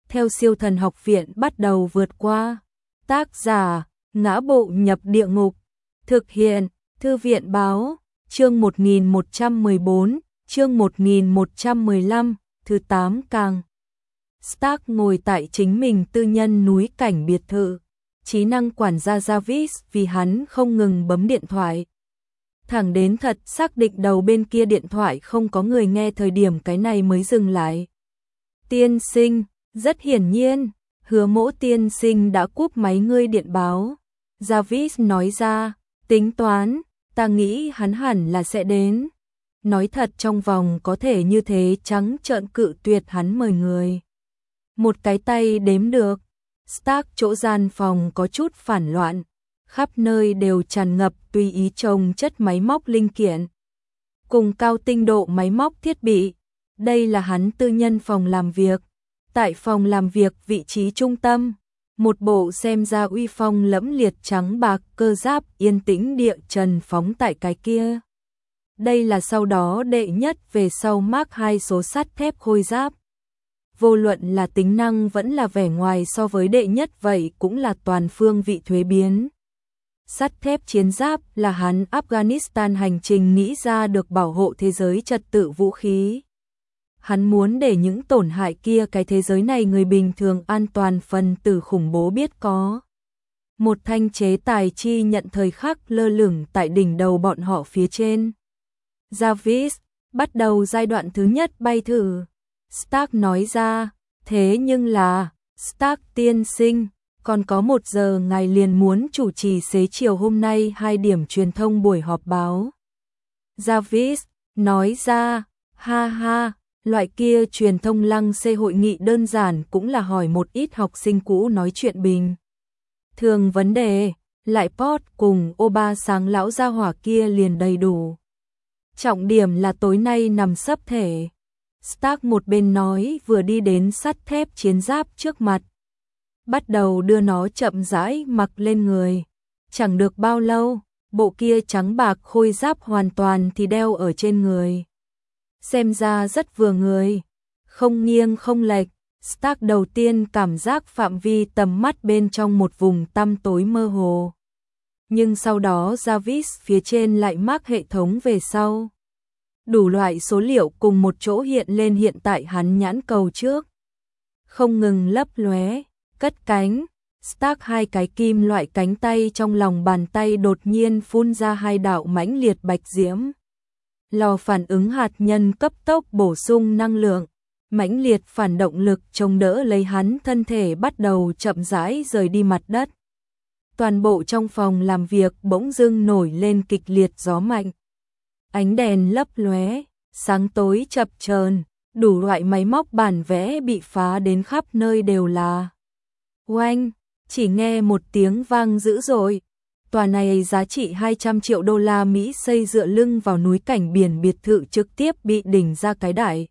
theo siêu thần học viện bắt đầu vượt qua. Tác giả, Ngã Bộ Nhập Địa Ngục. Thực hiện, Thư viện Báo. Chương 1114, chương 1115, thứ 8 càng. Stark ngồi tại chính mình tư nhân núi cảnh biệt thự. Trí năng quản gia Jarvis vì hắn không ngừng bấm điện thoại. Thẳng đến thật xác định đầu bên kia điện thoại không có người nghe thời điểm cái này mới dừng lại. Tiên sinh, rất hiển nhiên, Hứa Mỗ tiên sinh đã cúp máy ngươi điện báo. Jarvis nói ra, tính toán, ta nghĩ hắn hẳn là sẽ đến. Nói thật trong vòng có thể như thế trắng trợn cự tuyệt hắn mời người. Một cái tay đếm được. Stark chỗ gian phòng có chút phản loạn, khắp nơi đều tràn ngập tùy ý chồng chất máy móc linh kiện, cùng cao tinh độ máy móc thiết bị. Đây là hắn tư nhân phòng làm việc. Tại phòng làm việc vị trí trung tâm, một bộ xem ra uy phong lẫm liệt trắng bạc cơ giáp yên tĩnh địa trần phóng tại cái kia. Đây là sau đó đệ nhất về sau Mark II số sắt thép khôi giáp. Vô luận là tính năng vẫn là vẻ ngoài so với đệ nhất vậy cũng là toàn phương vị thuế biến. Sắt thép chiến giáp là hắn Afghanistan hành trình nghĩ ra được bảo hộ thế giới trật tự vũ khí. Hắn muốn để những tổn hại kia cái thế giới này người bình thường an toàn phần tử khủng bố biết có. Một thanh chế tài chi nhận thời khắc lơ lửng tại đỉnh đầu bọn họ phía trên. Jarvis, bắt đầu giai đoạn thứ nhất bay thử. Stark nói ra, thế nhưng là, Stark tiên sinh, còn có 1 giờ ngài liền muốn chủ trì xế chiều hôm nay 2 điểm truyền thông buổi họp báo. Jarvis nói ra, ha ha, loại kia truyền thông lăng xê hội nghị đơn giản cũng là hỏi một ít học sinh cũ nói chuyện bình thường vấn đề, lại Pot cùng Oba sáng lão gia hỏa kia liền đầy đủ. Trọng điểm là tối nay nằm sấp thể. Stark một bên nói vừa đi đến sắt thép chiến giáp trước mặt. Bắt đầu đưa nó chậm rãi mặc lên người. Chẳng được bao lâu, bộ kia trắng bạc khôi giáp hoàn toàn thì đeo ở trên người. Xem ra rất vừa người, không nghiêng không lệch. Stark đầu tiên cảm giác phạm vi tầm mắt bên trong một vùng tăm tối mơ hồ. Nhưng sau đó Jarvis phía trên lại mác hệ thống về sau. Đủ loại số liệu cùng một chỗ hiện lên hiện tại hắn nhãn cầu trước. Không ngừng lấp lóe, cất cánh. Stark 2 cái kim loại cánh tay trong lòng bàn tay đột nhiên phun ra 2 đạo mãnh liệt bạch diễm. Lò phản ứng hạt nhân cấp tốc bổ sung năng lượng, mãnh liệt phản động lực chống đỡ lấy hắn thân thể bắt đầu chậm rãi rời đi mặt đất. Toàn bộ trong phòng làm việc bỗng dưng nổi lên kịch liệt gió mạnh. Ánh đèn lấp lóe, sáng tối chập chờn, đủ loại máy móc bản vẽ bị phá đến khắp nơi đều là. Oanh, chỉ nghe một tiếng vang dữ dội. Tòa này giá trị 200 triệu đô la Mỹ xây dựa lưng vào núi cảnh biển biệt thự trực tiếp bị đỉnh ra cái đại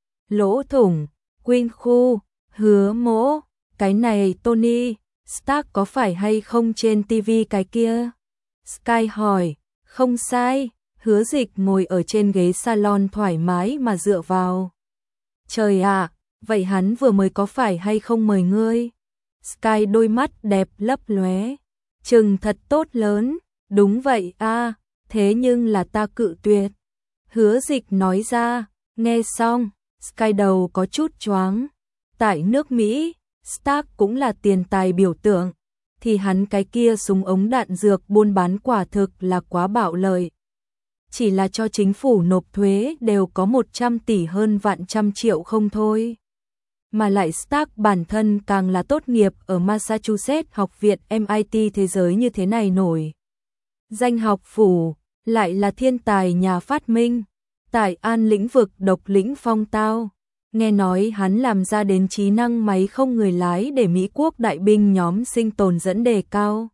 lỗ thủng. Queen khu, Hứa Mỗ, cái này Tony Stark có phải hay không trên TV cái kia? Sky hỏi. Không sai. Hứa Dịch ngồi ở trên ghế salon thoải mái mà dựa vào. Trời ạ, vậy hắn vừa mới có phải hay không mời ngươi? Sky đôi mắt đẹp lấp lóe. Chừng thật tốt lớn, đúng vậy a, thế nhưng là ta cự tuyệt. Hứa Dịch nói ra, nghe xong, Sky đầu có chút choáng. Tại nước Mỹ, Stark cũng là tiền tài biểu tượng, thì hắn cái kia súng ống đạn dược buôn bán quả thực là quá bạo lợi. Chỉ là cho chính phủ nộp thuế đều có 100 tỷ hơn vạn trăm triệu không thôi. Mà lại Stark bản thân càng là tốt nghiệp ở Massachusetts học viện MIT thế giới như thế này nổi. Danh học phủ, lại là thiên tài nhà phát minh, tại an lĩnh vực độc lĩnh phong tao. Nghe nói hắn làm ra đến trí năng máy không người lái để Mỹ quốc đại binh nhóm sinh tồn dẫn đề cao.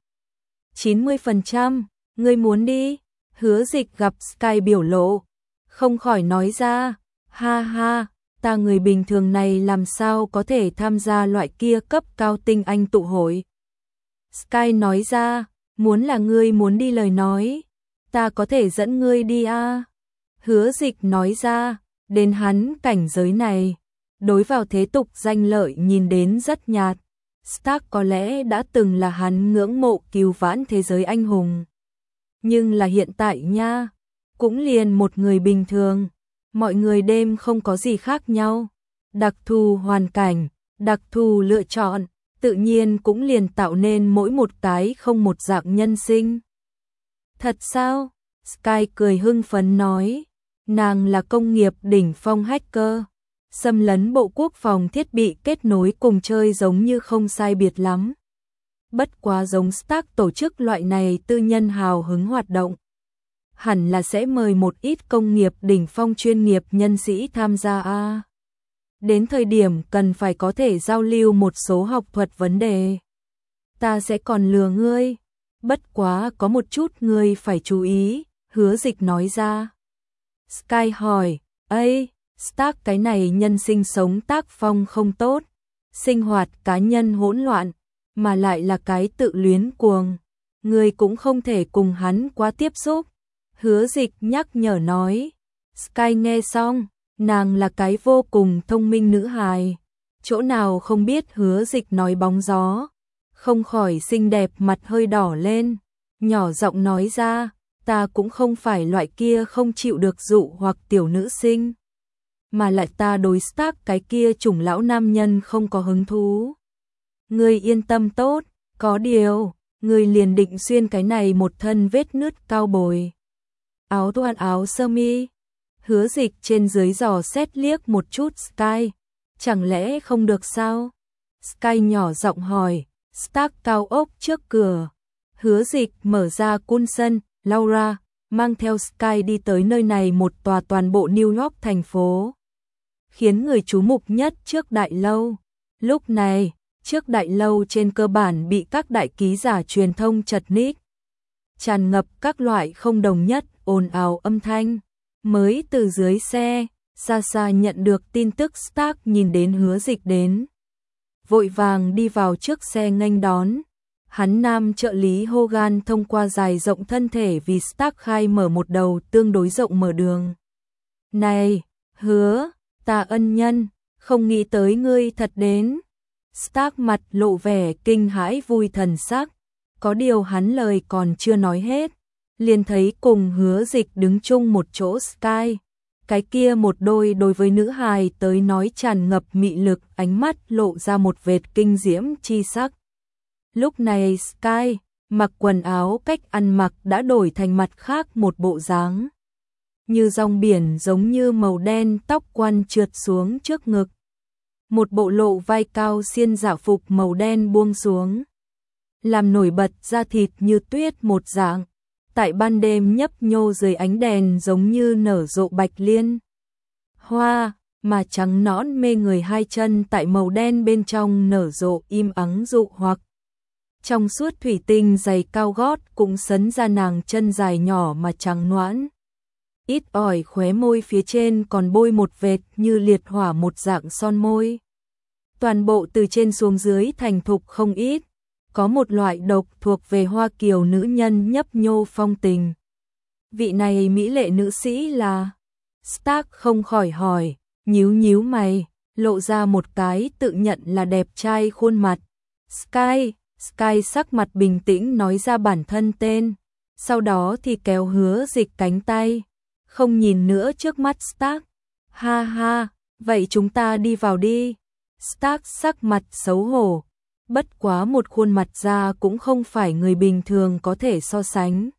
90%, ngươi muốn đi? Hứa Dịch gặp Sky biểu lộ, không khỏi nói ra, ha ha, ta người bình thường này làm sao có thể tham gia loại kia cấp cao tinh anh tụ hội. Sky nói ra, muốn là ngươi muốn đi lời nói, ta có thể dẫn ngươi đi a. Hứa Dịch nói ra, đến hắn cảnh giới này, đối vào thế tục danh lợi nhìn đến rất nhạt. Stark có lẽ đã từng là hắn ngưỡng mộ cứu vãn thế giới anh hùng. Nhưng là hiện tại nha, cũng liền một người bình thường, mọi người đêm không có gì khác nhau. Đặc thù hoàn cảnh, đặc thù lựa chọn, tự nhiên cũng liền tạo nên mỗi một cái không một dạng nhân sinh. Thật sao? Sky cười hưng phấn nói, nàng là công nghiệp đỉnh phong hacker, xâm lấn bộ quốc phòng thiết bị kết nối cùng chơi giống như không sai biệt lắm. Bất quá giống Stark tổ chức loại này tư nhân hào hứng hoạt động. Hẳn là sẽ mời một ít công nghiệp đỉnh phong chuyên nghiệp nhân sĩ tham gia a. Đến thời điểm cần phải có thể giao lưu một số học thuật vấn đề. Ta sẽ còn lừa ngươi. Bất quá có một chút ngươi phải chú ý, Hứa Dịch nói ra. Sky hỏi, ây, Stark cái này nhân sinh sống tác phong không tốt, sinh hoạt cá nhân hỗn loạn, mà lại là cái tự luyến cuồng. Ngươi cũng không thể cùng hắn quá tiếp xúc. Hứa Dịch nhắc nhở nói. Sky nghe xong, nàng là cái vô cùng thông minh nữ hài. Chỗ nào không biết Hứa Dịch nói bóng gió. Không khỏi xinh đẹp mặt hơi đỏ lên. Nhỏ giọng nói ra, ta cũng không phải loại kia không chịu được dụ hoặc tiểu nữ sinh. Mà lại ta đối Stark cái kia chủng lão nam nhân không có hứng thú. Ngươi yên tâm tốt, có điều, ngươi liền định xuyên cái này một thân vết nứt cao bồi. Áo toàn áo sơ mi. Hứa Dịch trên dưới dò xét liếc một chút Sky. Chẳng lẽ không được sao? Sky nhỏ giọng hỏi. Stark cao ốc trước cửa. Hứa Dịch mở ra cung sân. Laura mang theo Sky đi tới nơi này, một tòa toàn bộ New York thành phố. Khiến người chú mục nhất trước đại lâu. Lúc này, trước đại lâu trên cơ bản bị các đại ký giả truyền thông chật ních. Tràn ngập các loại không đồng nhất, ồn ào âm thanh. Mới từ dưới xe, xa xa nhận được tin tức Stark nhìn đến Hứa Dịch đến. Vội vàng đi vào trước xe nghênh đón. Hắn nam trợ lý Hogan thông qua dài rộng thân thể vì Stark khai mở một đầu tương đối rộng mở đường. Này, Hứa, ta ân nhân, không nghĩ tới ngươi thật đến. Stark mặt lộ vẻ kinh hãi vui thần sắc. Có điều hắn lời còn chưa nói hết, liền thấy cùng Hứa Dịch đứng chung một chỗ Sky. Cái kia một đôi đối với nữ hài tới nói tràn ngập mị lực, ánh mắt lộ ra một vệt kinh diễm chi sắc. Lúc này Sky mặc quần áo cách ăn mặc đã đổi thành mặt khác một bộ dáng. Như rong biển giống như màu đen, tóc quăn trượt xuống trước ngực. Một bộ lộ vai cao xiên giả phục màu đen buông xuống. Làm nổi bật da thịt như tuyết một dạng. Tại ban đêm nhấp nhô dưới ánh đèn giống như nở rộ bạch liên hoa, mà trắng nõn mê người hai chân tại màu đen bên trong nở rộ im ắng dụ hoặc. Trong suốt thủy tinh giày cao gót cũng sấn ra nàng chân dài nhỏ mà trắng nõn. Ít ỏi khóe môi phía trên còn bôi một vệt như liệt hỏa một dạng son môi. Toàn bộ từ trên xuống dưới thành thục không ít. Có một loại độc thuộc về Hoa Kiều nữ nhân nhấp nhô phong tình. Vị này mỹ lệ nữ sĩ là? Stark không khỏi hỏi, nhíu nhíu mày, lộ ra một cái tự nhận là đẹp trai khuôn mặt. Sky sắc mặt bình tĩnh nói ra bản thân tên, sau đó thì kéo Hứa Dịch cánh tay, không nhìn nữa trước mắt Stark. Ha ha, vậy chúng ta đi vào đi. Stark sắc mặt xấu hổ. Bất quá một khuôn mặt ra cũng không phải người bình thường có thể so sánh.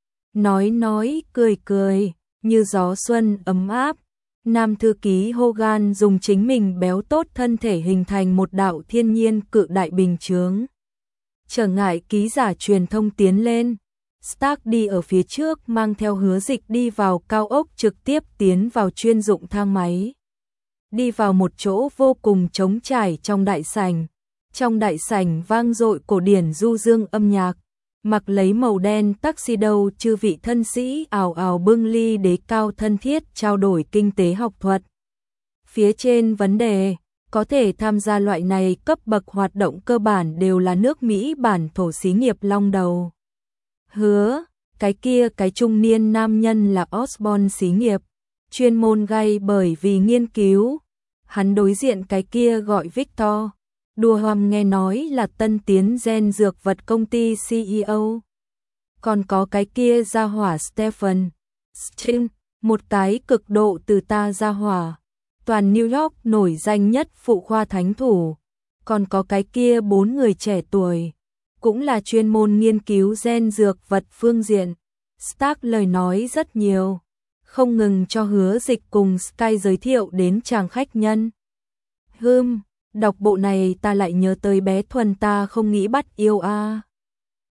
Nói, cười, như gió xuân ấm áp. Nam thư ký Hogan dùng chính mình béo tốt thân thể hình thành một đạo thiên nhiên cự đại bình chướng. Trở ngại ký giả truyền thông tiến lên. Stark đi ở phía trước mang theo Hứa Dịch đi vào cao ốc, trực tiếp tiến vào chuyên dụng thang máy. Đi vào một chỗ vô cùng trống trải trong đại sảnh. Trong đại sảnh vang dội cổ điển du dương âm nhạc, mặc lấy màu đen tuxedo chư vị thân sĩ ào ào bưng ly đế cao thân thiết trao đổi kinh tế học thuật. Phía trên vấn đề, có thể tham gia loại này cấp bậc hoạt động cơ bản đều là nước Mỹ bản thổ xí nghiệp long đầu. Hứa, cái trung niên nam nhân là Osborne xí nghiệp, chuyên môn gay bởi vì nghiên cứu Hắn đối diện cái kia gọi Victor. Đùa hoàm nghe nói là tân tiến gen dược vật công ty CEO. Còn có cái kia gia hỏa Stephen Sting, một cái cực độ từ ta gia hỏa. Toàn New York nổi danh nhất phụ khoa thánh thủ. Còn có cái kia 4 người trẻ tuổi. Cũng là chuyên môn nghiên cứu gen dược vật phương diện. Stark lời nói rất nhiều. Không ngừng cho Hứa Dịch cùng Sky giới thiệu đến chàng khách nhân. Đọc bộ này ta lại nhớ tới bé Thuần ta không nghĩ bắt yêu a.